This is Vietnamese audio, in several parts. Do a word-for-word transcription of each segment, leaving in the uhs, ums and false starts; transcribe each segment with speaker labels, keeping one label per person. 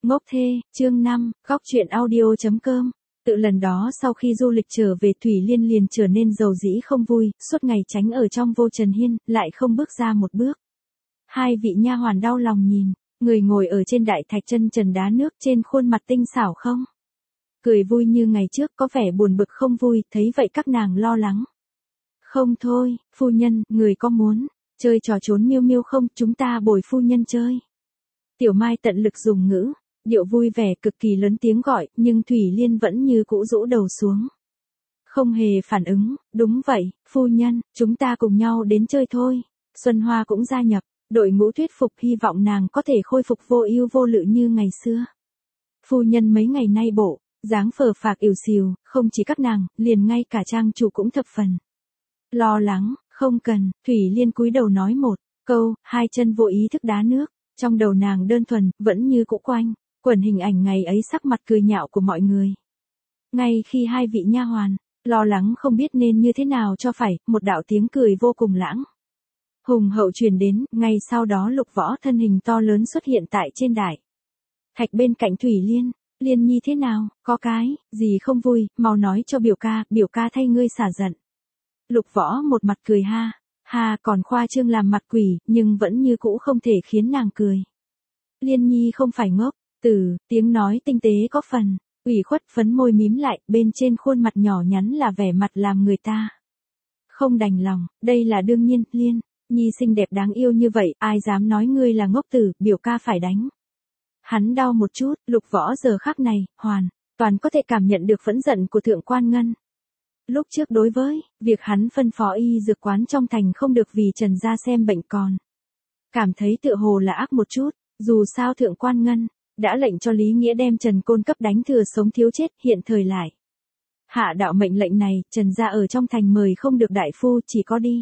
Speaker 1: Ngốc thê, chương năm, góc truyện audio.com. Tự lần đó sau khi du lịch trở về Thủy Liên liền trở nên dầu dĩ không vui, suốt ngày tránh ở trong vô Trần Hiên, lại không bước ra một bước. Hai vị nha hoàn đau lòng nhìn, người ngồi ở trên đại thạch chân trần đá nước trên khuôn mặt tinh xảo không? Cười vui như ngày trước có vẻ buồn bực không vui, thấy vậy các nàng lo lắng. Không thôi, phu nhân, người có muốn chơi trò trốn miêu miêu không, chúng ta bồi phu nhân chơi. Tiểu Mai tận lực dùng ngữ, điệu vui vẻ cực kỳ lớn tiếng gọi, nhưng Thủy Liên vẫn như cũ rũ đầu xuống. Không hề phản ứng, đúng vậy, phu nhân, chúng ta cùng nhau đến chơi thôi. Xuân Hoa cũng gia nhập, đội ngũ thuyết phục hy vọng nàng có thể khôi phục vô ưu vô lự như ngày xưa. Phu nhân mấy ngày nay bộ, dáng phờ phạc ỉu xìu, không chỉ các nàng, liền ngay cả trang chủ cũng thập phần lo lắng, không cần, Thủy Liên cúi đầu nói một câu, hai chân vô ý thức đá nước, trong đầu nàng đơn thuần, vẫn như cũ quanh quẩn hình ảnh ngày ấy sắc mặt cười nhạo của mọi người. Ngay khi hai vị nha hoàn lo lắng không biết nên như thế nào cho phải, một đạo tiếng cười vô cùng lãng hùng hậu truyền đến, ngay sau đó Lục Võ thân hình to lớn xuất hiện tại trên đài thạch bên cạnh Thủy Liên. Liên nhi thế nào, có cái gì không vui, mau nói cho biểu ca, biểu ca thay ngươi xả giận. Lục Võ một mặt cười ha, ha còn khoa trương làm mặt quỷ, nhưng vẫn như cũ không thể khiến nàng cười. Liên nhi không phải ngốc, từ tiếng nói tinh tế có phần ủy khuất, phấn môi mím lại, bên trên khuôn mặt nhỏ nhắn là vẻ mặt làm người ta không đành lòng, đây là đương nhiên. Liên nhi xinh đẹp đáng yêu như vậy, ai dám nói ngươi là ngốc tử, biểu ca phải đánh hắn đau một chút. Lục Võ giờ khắc này hoàn toàn có thể cảm nhận được phẫn giận của Thượng Quan Ngân. Lúc trước đối với việc hắn phân phó y dược quán trong thành không được vì Trần gia xem bệnh còn cảm thấy tựa hồ là ác một chút, dù sao Thượng Quan Ngân đã lệnh cho Lý Nghĩa đem Trần Côn cấp đánh thừa sống thiếu chết, hiện thời lại hạ đạo mệnh lệnh này, Trần gia ở trong thành mời không được đại phu, chỉ có đi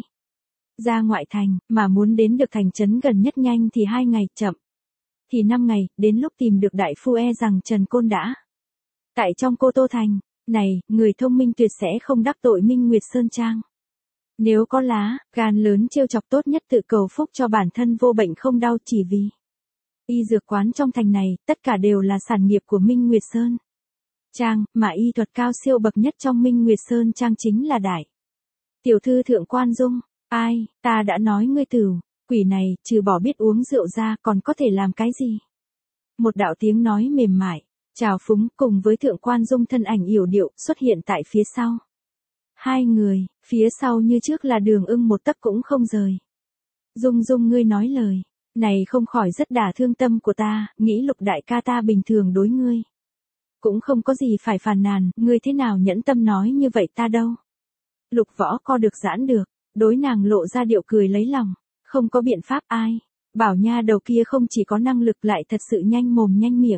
Speaker 1: ra ngoại thành, mà muốn đến được thành trấn gần nhất nhanh thì hai ngày, chậm thì năm ngày, đến lúc tìm được đại phu e rằng Trần Côn đã tại trong Cô Tô thành. Này, người thông minh tuyệt sẽ không đắc tội Minh Nguyệt Sơn Trang. Nếu có lá gan lớn trêu chọc, tốt nhất tự cầu phúc cho bản thân vô bệnh không đau, chỉ vì y dược quán trong thành này, tất cả đều là sản nghiệp của Minh Nguyệt Sơn Trang, mà y thuật cao siêu bậc nhất trong Minh Nguyệt Sơn Trang chính là đại tiểu thư Thượng Quan Dung. Ai, ta đã nói ngươi tửu quỷ này, trừ bỏ biết uống rượu ra còn có thể làm cái gì? Một đạo tiếng nói mềm mại, trào phúng cùng với Thượng Quan Dung thân ảnh yểu điệu xuất hiện tại phía sau. Hai người, phía sau như trước là Đường Ưng một tấc cũng không rời. Dung Dung, ngươi nói lời này không khỏi rất đả thương tâm của ta, nghĩ Lục đại ca ta bình thường đối ngươi cũng không có gì phải phàn nàn, ngươi thế nào nhẫn tâm nói như vậy ta đâu. Lục Võ co được giãn được, đối nàng lộ ra điệu cười lấy lòng, không có biện pháp, ai bảo nha đầu kia không chỉ có năng lực lại thật sự nhanh mồm nhanh miệng.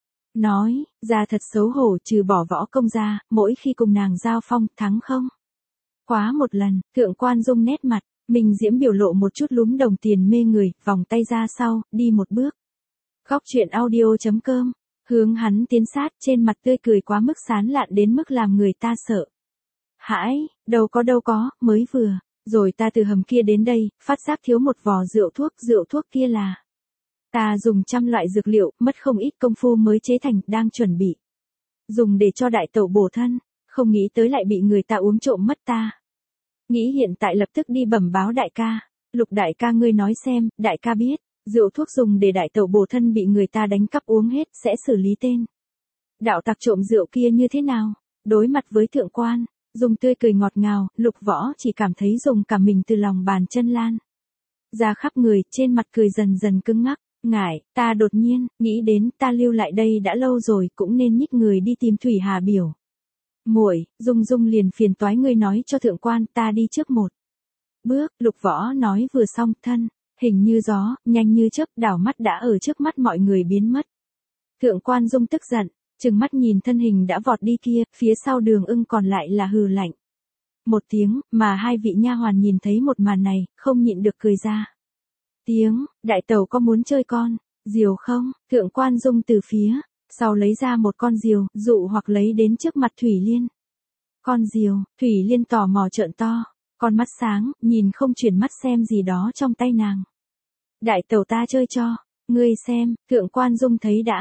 Speaker 1: Nói ra thật xấu hổ, trừ bỏ võ công ra, mỗi khi cùng nàng giao phong, thắng không quá một lần. Thượng Quan Dung nét mặt mình diễm biểu lộ một chút lúm đồng tiền mê người, vòng tay ra sau, đi một bước. Góc truyện audio.com, hướng hắn tiến sát, trên mặt tươi cười quá mức sán lạn đến mức làm người ta sợ hãi. Đâu có đâu có, mới vừa rồi ta từ hầm kia đến đây, phát giác thiếu một vò rượu thuốc, rượu thuốc kia là ta dùng trăm loại dược liệu, mất không ít công phu mới chế thành, đang chuẩn bị dùng để cho đại tẩu bổ thân, không nghĩ tới lại bị người ta uống trộm mất ta. Nghĩ hiện tại lập tức đi bẩm báo đại ca. Lục đại ca, ngươi nói xem, đại ca biết rượu thuốc dùng để đại tẩu bổ thân bị người ta đánh cắp uống hết, sẽ xử lý tên đạo tặc trộm rượu kia như thế nào? Đối mặt với Thượng Quan Dung tươi cười ngọt ngào, Lục Võ chỉ cảm thấy dùng cả mình từ lòng bàn chân lan ra khắp người, trên mặt cười dần dần cứng ngắc. Ngại, ta đột nhiên nghĩ đến ta lưu lại đây đã lâu rồi, cũng nên nhích người đi tìm Thủy Hà biểu muội. Dung Dung liền phiền toái ngươi nói cho Thượng Quan, ta đi trước một bước. Lục Võ nói vừa xong, thân hình như gió, nhanh như chớp, đảo mắt đã ở trước mắt mọi người biến mất. Thượng Quan Dung tức giận, trừng mắt nhìn thân hình đã vọt đi kia, phía sau Đường Ưng còn lại là hừ lạnh một tiếng, mà hai vị nha hoàn nhìn thấy một màn này, không nhịn được cười ra tiếng. Đại tẩu có muốn chơi con diều không? Thượng Quan Dung từ phía sau lấy ra một con diều, dụ hoặc lấy đến trước mặt Thủy Liên. Con diều, Thủy Liên tò mò trợn to con mắt sáng, nhìn không chuyển mắt xem gì đó trong tay nàng. Đại tẩu ta chơi cho ngươi xem. Thượng Quan Dung thấy đã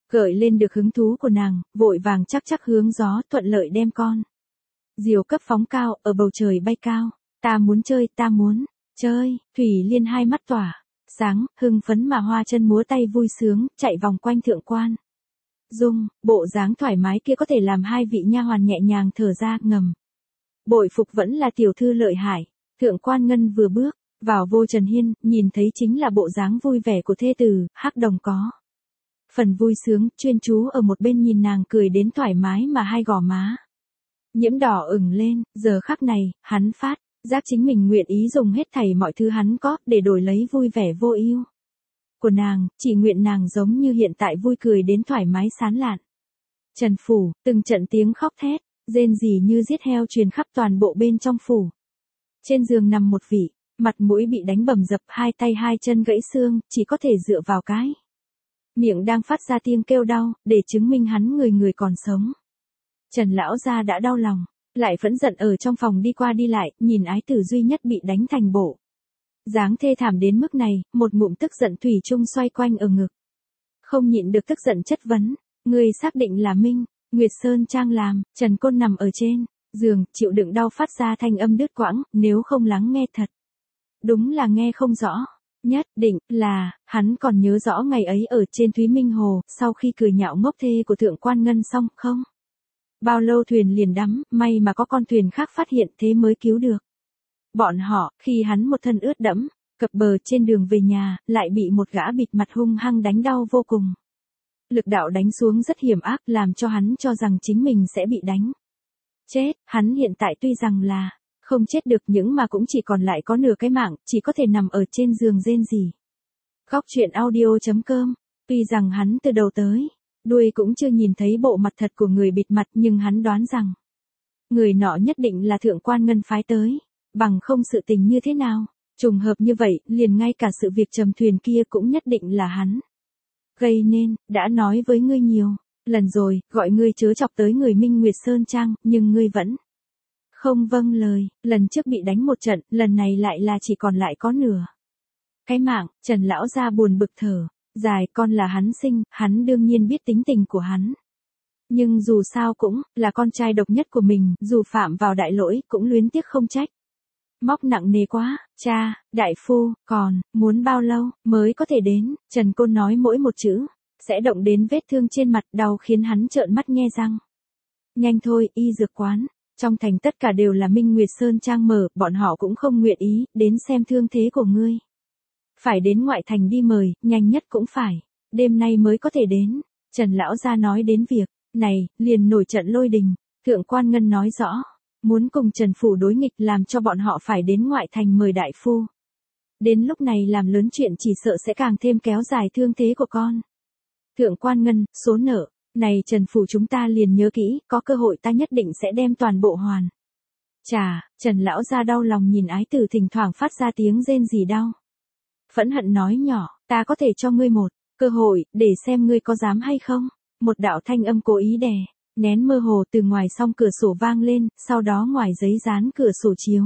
Speaker 1: Gợi lên được hứng thú của nàng, vội vàng chắc chắc hướng gió thuận lợi đem con diều cấp phóng cao, ở bầu trời bay cao. Ta muốn chơi, ta muốn chơi. Thủy Liên hai mắt tỏa sáng, hưng phấn mà hoa chân múa tay vui sướng, chạy vòng quanh Thượng Quan Dung, bộ dáng thoải mái kia có thể làm hai vị nha hoàn nhẹ nhàng thở ra, ngầm bội phục vẫn là tiểu thư lợi hại. Thượng Quan Ngân vừa bước vào Vô Trần Hiên, nhìn thấy chính là bộ dáng vui vẻ của thê tử, Hắc Đồng có phần vui sướng, chuyên chú ở một bên nhìn nàng cười đến thoải mái mà hai gò má nhiễm đỏ ửng lên. Giờ khắc này, hắn phát giác chính mình nguyện ý dùng hết thảy mọi thứ hắn có để đổi lấy vui vẻ vô ưu của nàng, chỉ nguyện nàng giống như hiện tại vui cười đến thoải mái sán lạn. Trần phủ, từng trận tiếng khóc thét, rên rỉ như giết heo truyền khắp toàn bộ bên trong phủ. Trên giường nằm một vị, mặt mũi bị đánh bầm dập, hai tay hai chân gãy xương, chỉ có thể dựa vào cái miệng đang phát ra tiếng kêu đau, để chứng minh hắn người người còn sống. Trần lão gia đã đau lòng, lại phẫn giận ở trong phòng đi qua đi lại, nhìn ái tử duy nhất bị đánh thành bộ dáng thê thảm đến mức này, một ngụm tức giận thủy chung xoay quanh ở ngực. Không nhịn được tức giận chất vấn, người xác định là Minh Nguyệt Sơn Trang làm. Trần Côn nằm ở trên giường, chịu đựng đau phát ra thanh âm đứt quãng, nếu không lắng nghe thật đúng là nghe không rõ. Nhất định là, hắn còn nhớ rõ ngày ấy ở trên Thúy Minh Hồ, sau khi cười nhạo ngốc thê của Thượng Quan Ngân xong, không bao lâu thuyền liền đắm, may mà có con thuyền khác phát hiện thế mới cứu được bọn họ. Khi hắn một thân ướt đẫm, cập bờ trên đường về nhà, lại bị một gã bịt mặt hung hăng đánh đau vô cùng. Lực đạo đánh xuống rất hiểm ác, làm cho hắn cho rằng chính mình sẽ bị đánh chết. Hắn hiện tại tuy rằng là không chết được, nhưng mà cũng chỉ còn lại có nửa cái mạng, chỉ có thể nằm ở trên giường rên rỉ. Góc truyện audio chấm com. Tuy rằng hắn từ đầu tới đuôi cũng chưa nhìn thấy bộ mặt thật của người bịt mặt, nhưng hắn đoán rằng người nọ nhất định là Thượng Quan Ngân phái tới, bằng không sự tình như thế nào trùng hợp như vậy, liền ngay cả sự việc trầm thuyền kia cũng nhất định là hắn gây nên. Đã nói với ngươi nhiều lần rồi, gọi ngươi chớ chọc tới người Minh Nguyệt Sơn Trang, nhưng ngươi vẫn không vâng lời. Lần trước bị đánh một trận, lần này lại là chỉ còn lại có nửa cái mạng. Trần lão gia buồn bực thở dài, con là hắn sinh, hắn đương nhiên biết tính tình của hắn, nhưng dù sao cũng là con trai độc nhất của mình, dù phạm vào đại lỗi cũng luyến tiếc không trách móc nặng nề quá. Cha, đại phu, còn muốn bao lâu mới có thể đến? Trần Côn nói mỗi một chữ sẽ động đến vết thương trên mặt, đau khiến hắn trợn mắt nhe răng. Nhanh thôi, y dược quán trong thành tất cả đều là Minh Nguyệt Sơn Trang mở, bọn họ cũng không nguyện ý đến xem thương thế của ngươi. Phải đến ngoại thành đi mời, nhanh nhất cũng phải đêm nay mới có thể đến. Trần lão gia nói đến việc này, liền nổi trận lôi đình. Thượng Quan Ngân nói rõ muốn cùng Trần phủ đối nghịch, làm cho bọn họ phải đến ngoại thành mời đại phu. Đến lúc này làm lớn chuyện chỉ sợ sẽ càng thêm kéo dài thương thế của con. Thượng Quan Ngân, số nợ này Trần phủ chúng ta liền nhớ kỹ, có cơ hội ta nhất định sẽ đem toàn bộ hoàn trả. Trần lão gia đau lòng nhìn ái tử thỉnh thoảng phát ra tiếng rên rỉ đau phẫn hận nói nhỏ, ta có thể cho ngươi một cơ hội, để xem ngươi có dám hay không. Một đạo thanh âm cố ý đè nén mơ hồ từ ngoài song cửa sổ vang lên, sau đó ngoài giấy dán cửa sổ chiếu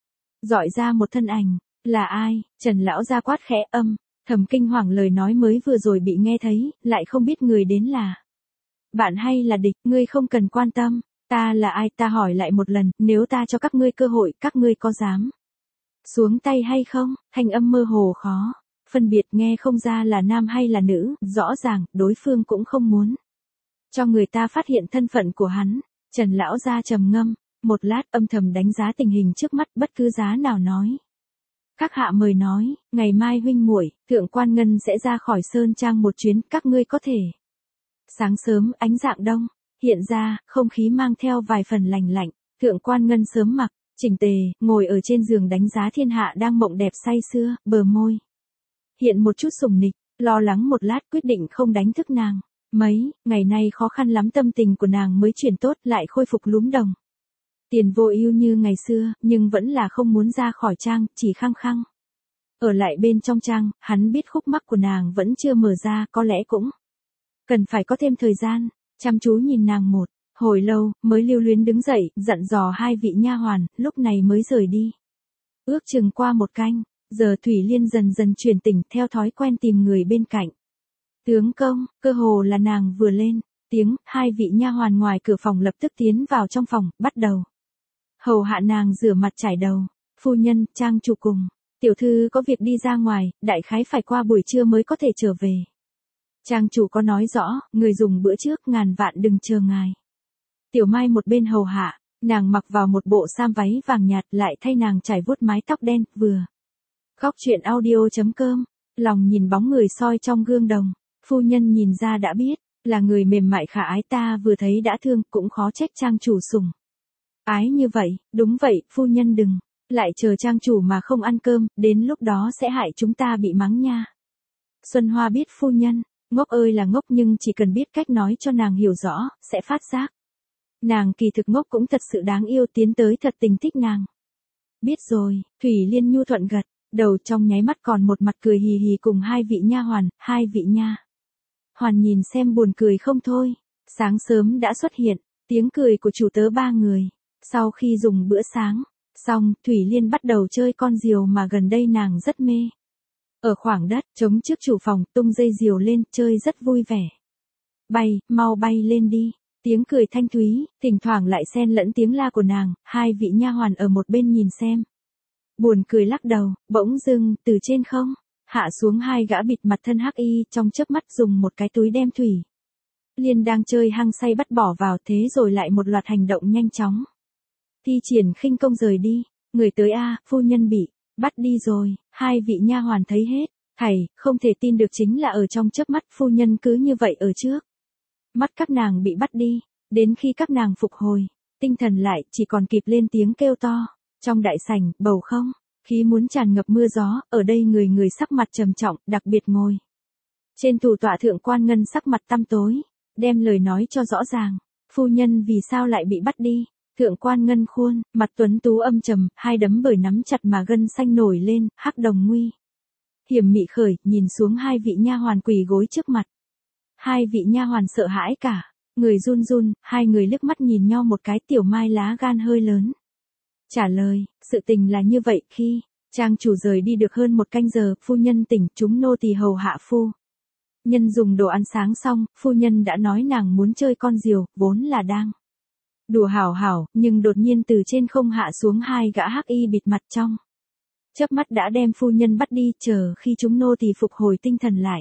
Speaker 1: dọi ra một thân ảnh. Là ai? Trần lão gia quát khẽ, âm thầm kinh hoàng lời nói mới vừa rồi bị nghe thấy, lại không biết người đến là bạn hay là địch. Ngươi không cần quan tâm ta là ai, ta hỏi lại một lần, nếu ta cho các ngươi cơ hội, các ngươi có dám xuống tay hay không? Thanh âm mơ hồ khó phân biệt, nghe không ra là nam hay là nữ, rõ ràng đối phương cũng không muốn cho người ta phát hiện thân phận của hắn. Trần lão gia trầm ngâm một lát, âm thầm đánh giá tình hình trước mắt, bất cứ giá nào nói. Các hạ mời nói, ngày mai huynh muội, Thượng Quan Ngân sẽ ra khỏi Sơn Trang một chuyến, các ngươi có thể. Sáng sớm, ánh dạng đông hiện ra, không khí mang theo vài phần lành lạnh. Thượng Quan Ngân sớm mặc chỉnh tề, ngồi ở trên giường đánh giá thiên hạ đang mộng đẹp say sưa, bờ môi hiện một chút sùng nịch, lo lắng một lát quyết định không đánh thức nàng. Mấy ngày nay khó khăn lắm, tâm tình của nàng mới chuyển tốt, lại khôi phục lúm đồng tiền vô ưu như ngày xưa, nhưng vẫn là không muốn ra khỏi trang, chỉ khăng khăng ở lại bên trong trang. Hắn biết khúc mắc của nàng vẫn chưa mở ra, có lẽ cũng cần phải có thêm thời gian. Chăm chú nhìn nàng một hồi lâu, mới lưu luyến đứng dậy, dặn dò hai vị nha hoàn, lúc này mới rời đi. Ước chừng qua một canh giờ, Thủy Liên dần dần chuyển tỉnh, theo thói quen tìm người bên cạnh Tướng công, cơ hồ là nàng vừa lên tiếng, hai vị nha hoàn ngoài cửa phòng lập tức tiến vào trong phòng, bắt đầu hầu hạ nàng rửa mặt chải đầu. Phu nhân, trang chủ cùng tiểu thư có việc đi ra ngoài, đại khái phải qua buổi trưa mới có thể trở về. Trang chủ có nói rõ, người dùng bữa trước ngàn vạn đừng chờ ngài. Tiểu Mai một bên hầu hạ, nàng mặc vào một bộ sam váy vàng nhạt, lại thay nàng trải vuốt mái tóc đen, vừa. Góc truyện audio.com, lòng nhìn bóng người soi trong gương đồng, phu nhân nhìn ra đã biết, là người mềm mại khả ái, ta vừa thấy đã thương, cũng khó trách trang chủ sủng ái như vậy. Đúng vậy, phu nhân đừng lại chờ trang chủ mà không ăn cơm, đến lúc đó sẽ hại chúng ta bị mắng nha. Xuân Hoa biết phu nhân, ngốc ơi là ngốc, nhưng chỉ cần biết cách nói cho nàng hiểu rõ, sẽ phát giác. Nàng kỳ thực ngốc cũng thật sự đáng yêu, tiến tới thật tình thích nàng. Biết rồi, Thủy Liên nhu thuận gật đầu, trong nháy mắt còn một mặt cười hì hì cùng hai vị nha hoàn, hai vị nha hoàn nhìn xem buồn cười không thôi. Sáng sớm đã xuất hiện, tiếng cười của chủ tớ ba người. Sau khi dùng bữa sáng xong, Thủy Liên bắt đầu chơi con diều mà gần đây nàng rất mê. Ở khoảng đất trống trước chủ phòng, tung dây diều lên, chơi rất vui vẻ. Bay, mau bay lên đi. Tiếng cười thanh thúy, thỉnh thoảng lại xen lẫn tiếng la của nàng, hai vị nha hoàn ở một bên nhìn xem. Buồn cười lắc đầu, bỗng dưng, từ trên không hạ xuống hai gã bịt mặt thân hắc y, trong chớp mắt dùng một cái túi đem Thủy Liên đang chơi hăng say bắt bỏ vào, thế rồi lại một loạt hành động nhanh chóng. Thi triển khinh công rời đi. Người tới a, phu nhân bị bắt đi rồi. Hai vị nha hoàn thấy hết thảy, không thể tin được, chính là ở trong chớp mắt phu nhân cứ như vậy ở trước mắt các nàng bị bắt đi. Đến khi các nàng phục hồi tinh thần lại, chỉ còn kịp lên tiếng kêu to. Trong đại sảnh, bầu không khí muốn tràn ngập mưa gió, ở đây người người sắc mặt trầm trọng, đặc biệt ngồi trên thủ tọa thượng quan ngân sắc mặt tăm tối, đem lời nói cho rõ ràng. Phu nhân vì sao lại bị bắt đi? Thượng quan ngân khuôn mặt tuấn tú âm trầm, hai đấm bởi nắm chặt mà gân xanh nổi lên, hắc đồng nguy hiểm mị khởi, nhìn xuống hai vị nha hoàn quỳ gối trước mặt. Hai vị nha hoàn sợ hãi cả người run run, hai người liếc mắt nhìn nhau một cái. Tiểu Mai lá gan hơi lớn, trả lời, sự tình là như vậy, khi trang chủ rời đi được hơn một canh giờ, phu nhân tỉnh, chúng nô tỳ hầu hạ phu nhân dùng đồ ăn sáng xong, phu nhân đã nói nàng muốn chơi con diều, vốn là đang đùa hảo hảo, nhưng đột nhiên từ trên không hạ xuống hai gã hắc y bịt mặt, trong chớp mắt đã đem phu nhân bắt đi. Chờ khi chúng nô tỳ phục hồi tinh thần lại,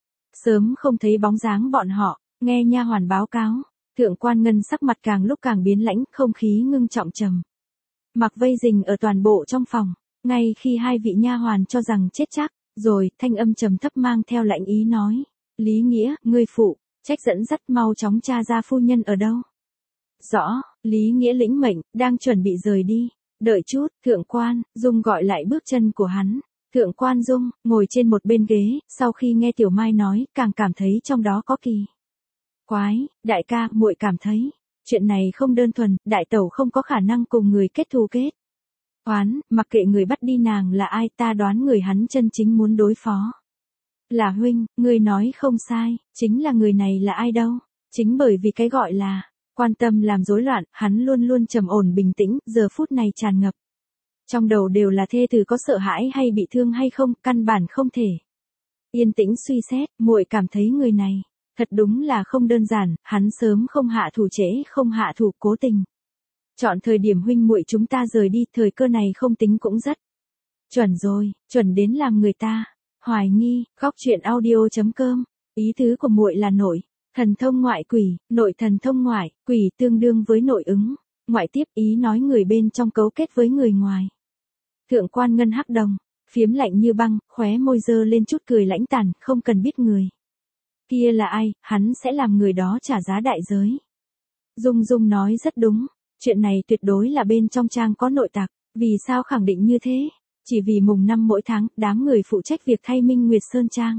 Speaker 1: sớm không thấy bóng dáng bọn họ. Nghe nha hoàn báo cáo, thượng quan ngân sắc mặt càng lúc càng biến lãnh, không khí ngưng trọng trầm mặc vây rình ở toàn bộ trong phòng. Ngay khi hai vị nha hoàn cho rằng chết chắc rồi, thanh âm trầm thấp mang theo lạnh ý nói, Lý Nghĩa, ngươi phụ trách dẫn dắt mau chóng tra ra phu nhân ở đâu. Rõ. Lý Nghĩa lĩnh mệnh, đang chuẩn bị rời đi. Đợi chút, thượng quan Dung gọi lại bước chân của hắn. Thượng quan Dung ngồi trên một bên ghế, sau khi nghe Tiểu Mai nói, càng cảm thấy trong đó có kỳ quái. Đại ca, muội cảm thấy chuyện này không đơn thuần, đại tẩu không có khả năng cùng người kết thù kết oán, mặc kệ người bắt đi nàng là ai, ta đoán người hắn chân chính muốn đối phó là huynh. Người nói không sai, chính là người này là ai đâu. Chính bởi vì cái gọi là quan tâm làm rối loạn, hắn luôn luôn trầm ổn bình tĩnh, giờ phút này tràn ngập trong đầu đều là thê tử có sợ hãi hay bị thương hay không, căn bản không thể yên tĩnh suy xét. Muội cảm thấy người này thật đúng là không đơn giản, hắn sớm không hạ thủ trễ không hạ thủ, cố tình chọn thời điểm huynh muội chúng ta rời đi, thời cơ này không tính cũng rất chuẩn rồi, chuẩn đến làm người ta hoài nghi. Góc truyện audio.com, ý tứ của muội là nội thần thông ngoại quỷ, nội thần thông ngoại quỷ tương đương với nội ứng ngoại tiếp, ý nói người bên trong cấu kết với người ngoài. Thượng quan ngân hắc đồng phiếm lạnh như băng, khóe môi dơ lên chút cười lãnh tàn, không cần biết người kia là ai, hắn sẽ làm người đó trả giá đại giới. Dung Dung nói rất đúng, chuyện này tuyệt đối là bên trong trang có nội tặc. Vì sao khẳng định như thế? Chỉ vì mùng năm mỗi tháng, đám người phụ trách việc thay Minh Nguyệt Sơn Trang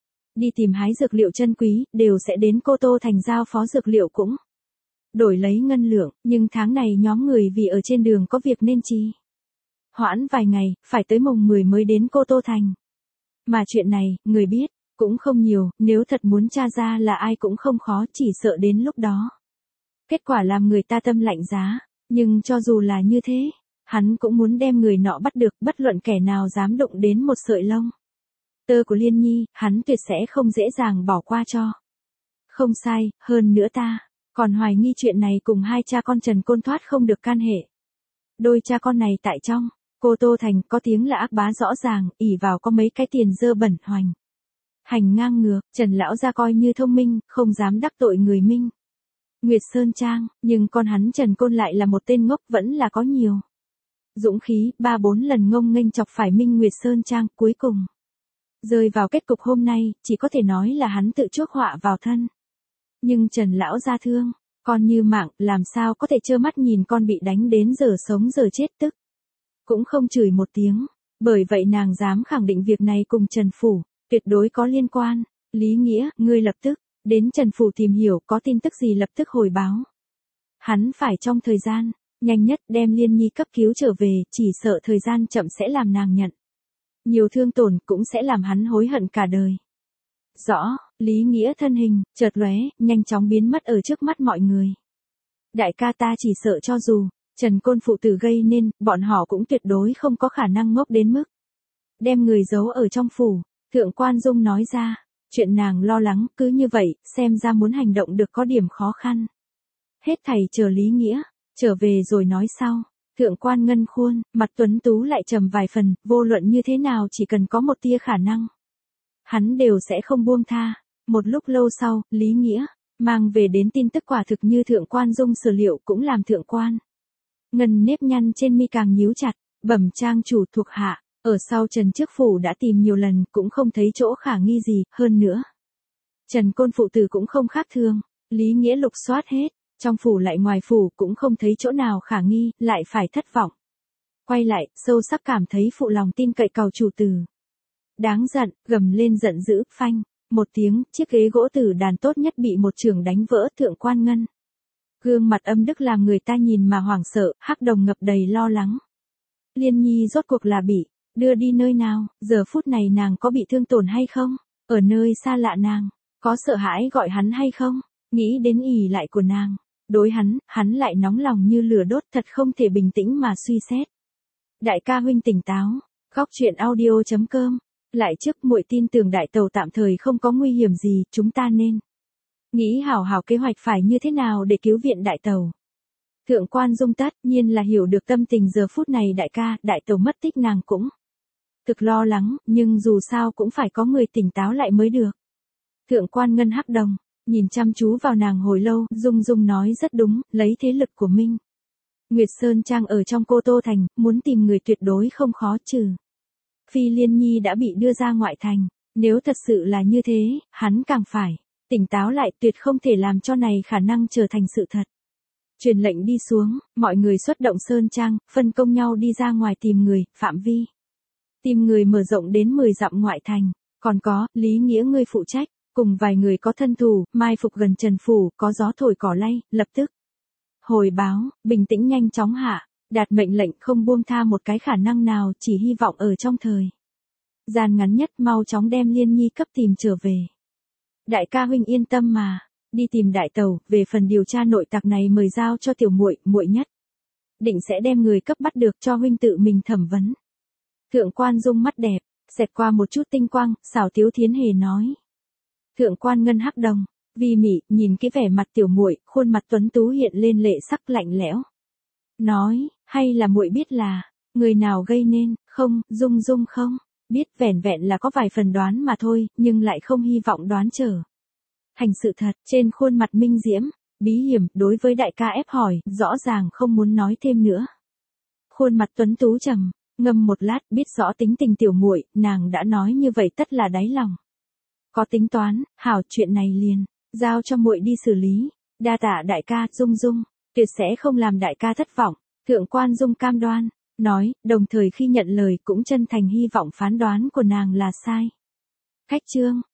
Speaker 1: đi tìm hái dược liệu chân quý, đều sẽ đến Cô Tô Thành giao phó dược liệu, cũng đổi lấy ngân lượng, nhưng tháng này nhóm người vì ở trên đường có việc nên trì hoãn vài ngày, phải tới mùng mười mới đến Cô Tô Thành. Mà chuyện này, người biết cũng không nhiều, nếu thật muốn tra ra là ai cũng không khó, chỉ sợ đến lúc đó kết quả làm người ta tâm lạnh giá. Nhưng cho dù là như thế, hắn cũng muốn đem người nọ bắt được, bất luận kẻ nào dám đụng đến một sợi lông tơ của Liên Nhi, hắn tuyệt sẽ không dễ dàng bỏ qua cho. Không sai, hơn nữa ta còn hoài nghi chuyện này cùng hai cha con Trần Côn thoát không được can hệ. Đôi cha con này tại trong Cô Tô Thành có tiếng là ác bá rõ ràng, ỷ vào có mấy cái tiền dơ bẩn hoành. Hành ngang ngược, Trần lão gia coi như thông minh, không dám đắc tội người Minh Nguyệt Sơn Trang, nhưng con hắn Trần Côn lại là một tên ngốc, vẫn là có nhiều dũng khí, ba bốn lần ngông nghênh chọc phải Minh Nguyệt Sơn Trang, cuối cùng rơi vào kết cục hôm nay, chỉ có thể nói là hắn tự chuốc họa vào thân. Nhưng Trần lão gia thương con như mạng, làm sao có thể trơ mắt nhìn con bị đánh đến giờ sống giờ chết, tức cũng không chửi một tiếng. Bởi vậy nàng dám khẳng định việc này cùng Trần Phủ tuyệt đối có liên quan. Lý Nghĩa, ngươi lập tức đến Trần Phủ tìm hiểu, có tin tức gì lập tức hồi báo. Hắn phải trong thời gian nhanh nhất đem Liên Nhi cấp cứu trở về, chỉ sợ thời gian chậm sẽ làm nàng nhận nhiều thương tổn, cũng sẽ làm hắn hối hận cả đời. Rõ, Lý Nghĩa thân hình chợt lóe, nhanh chóng biến mất ở trước mắt mọi người. Đại ca, ta chỉ sợ cho dù Trần Côn phụ tử gây nên, bọn họ cũng tuyệt đối không có khả năng ngốc đến mức đem người giấu ở trong phủ. Thượng Quan Dung nói ra, chuyện nàng lo lắng, cứ như vậy, xem ra muốn hành động được có điểm khó khăn. Hết thảy chờ Lý Nghĩa trở về rồi nói sau. Thượng Quan Ngân khuôn mặt tuấn tú lại trầm vài phần, vô luận như thế nào chỉ cần có một tia khả năng, hắn đều sẽ không buông tha. Một lúc lâu sau, Lý Nghĩa mang về đến tin tức quả thực như Thượng Quan Dung sở liệu, cũng làm Thượng Quan Ngân nếp nhăn trên mi càng nhíu chặt. Bẩm trang chủ, thuộc hạ ở sau Trần trước phủ đã tìm nhiều lần, cũng không thấy chỗ khả nghi gì. Hơn nữa Trần Côn phụ tử cũng không khác thường. Lý Nghĩa lục soát hết trong phủ lại ngoài phủ, cũng không thấy chỗ nào khả nghi, lại phải thất vọng. Quay lại, sâu sắc cảm thấy phụ lòng tin cậy cầu chủ tử. Đáng giận, gầm lên giận dữ, phanh một tiếng, chiếc ghế gỗ tử đàn tốt nhất bị một chưởng đánh vỡ. Thượng Quan Ngân gương mặt âm đức làm người ta nhìn mà hoảng sợ, hắc đồng ngập đầy lo lắng. Liên Nhi rốt cuộc là bị đưa đi nơi nào, giờ phút này nàng có bị thương tổn hay không? Ở nơi xa lạ nàng có sợ hãi gọi hắn hay không? Nghĩ đến ỷ lại của nàng đối hắn, hắn lại nóng lòng như lửa đốt, thật không thể bình tĩnh mà suy xét. Đại ca huynh tỉnh táo. Góc truyện audio chấm com. Lại trước, muội tin tưởng đại tàu tạm thời không có nguy hiểm gì, chúng ta nên nghĩ hảo hảo kế hoạch phải như thế nào để cứu viện đại tàu. Thượng Quan Dung tất nhiên là hiểu được tâm tình giờ phút này đại ca, đại tàu mất tích nàng cũng thực lo lắng, nhưng dù sao cũng phải có người tỉnh táo lại mới được. Thượng Quan Ngân hắc đồng nhìn chăm chú vào nàng hồi lâu, Dung Dung nói rất đúng, lấy thế lực của Minh Nguyệt Sơn Trang ở trong Cô Tô Thành, muốn tìm người tuyệt đối không khó, trừ phi Liên Nhi đã bị đưa ra ngoại thành. Nếu thật sự là như thế, hắn càng phải tỉnh táo lại, tuyệt không thể làm cho này khả năng trở thành sự thật. Truyền lệnh đi xuống, mọi người xuất động Sơn Trang, phân công nhau đi ra ngoài tìm người, phạm vi tìm người mở rộng đến mười dặm ngoại thành. Còn có, Lý Nghĩa ngươi phụ trách, cùng vài người có thân thù, mai phục gần Trần Phủ, có gió thổi cỏ lay, lập tức hồi báo, bình tĩnh nhanh chóng hạ, đạt mệnh lệnh không buông tha một cái khả năng nào, chỉ hy vọng ở trong thời gian ngắn nhất mau chóng đem Liên Nhi cấp tìm trở về. Đại ca huynh yên tâm mà, đi tìm đại tàu, về phần điều tra nội tặc này mời giao cho tiểu muội, muội nhất định sẽ đem người cấp bắt được cho huynh tự mình thẩm vấn. Thượng Quan Dung mắt đẹp xẹt qua một chút tinh quang, xảo tiếu thiến hề nói. Thượng Quan Ngân hắc đồng vì mỉ nhìn cái vẻ mặt tiểu muội, khuôn mặt tuấn tú hiện lên lệ sắc lạnh lẽo. Nói, hay là muội biết là người nào gây nên? Không, Dung Dung không biết, vẻn vẹn là có vài phần đoán mà thôi, nhưng lại không hy vọng đoán trở thành sự thật. Trên khuôn mặt minh diễm bí hiểm, đối với đại ca ép hỏi, rõ ràng không muốn nói thêm nữa. Khuôn mặt tuấn tú trầm ngâm một lát, biết rõ tính tình tiểu muội, nàng đã nói như vậy tất là đáy lòng có tính toán. Hảo, chuyện này liền giao cho muội đi xử lý. Đa tạ đại ca. Dung Dung tuyệt sẽ không làm đại ca thất vọng. Thượng Quan Dung cam đoan nói, đồng thời khi nhận lời cũng chân thành hy vọng phán đoán của nàng là sai. Khách chương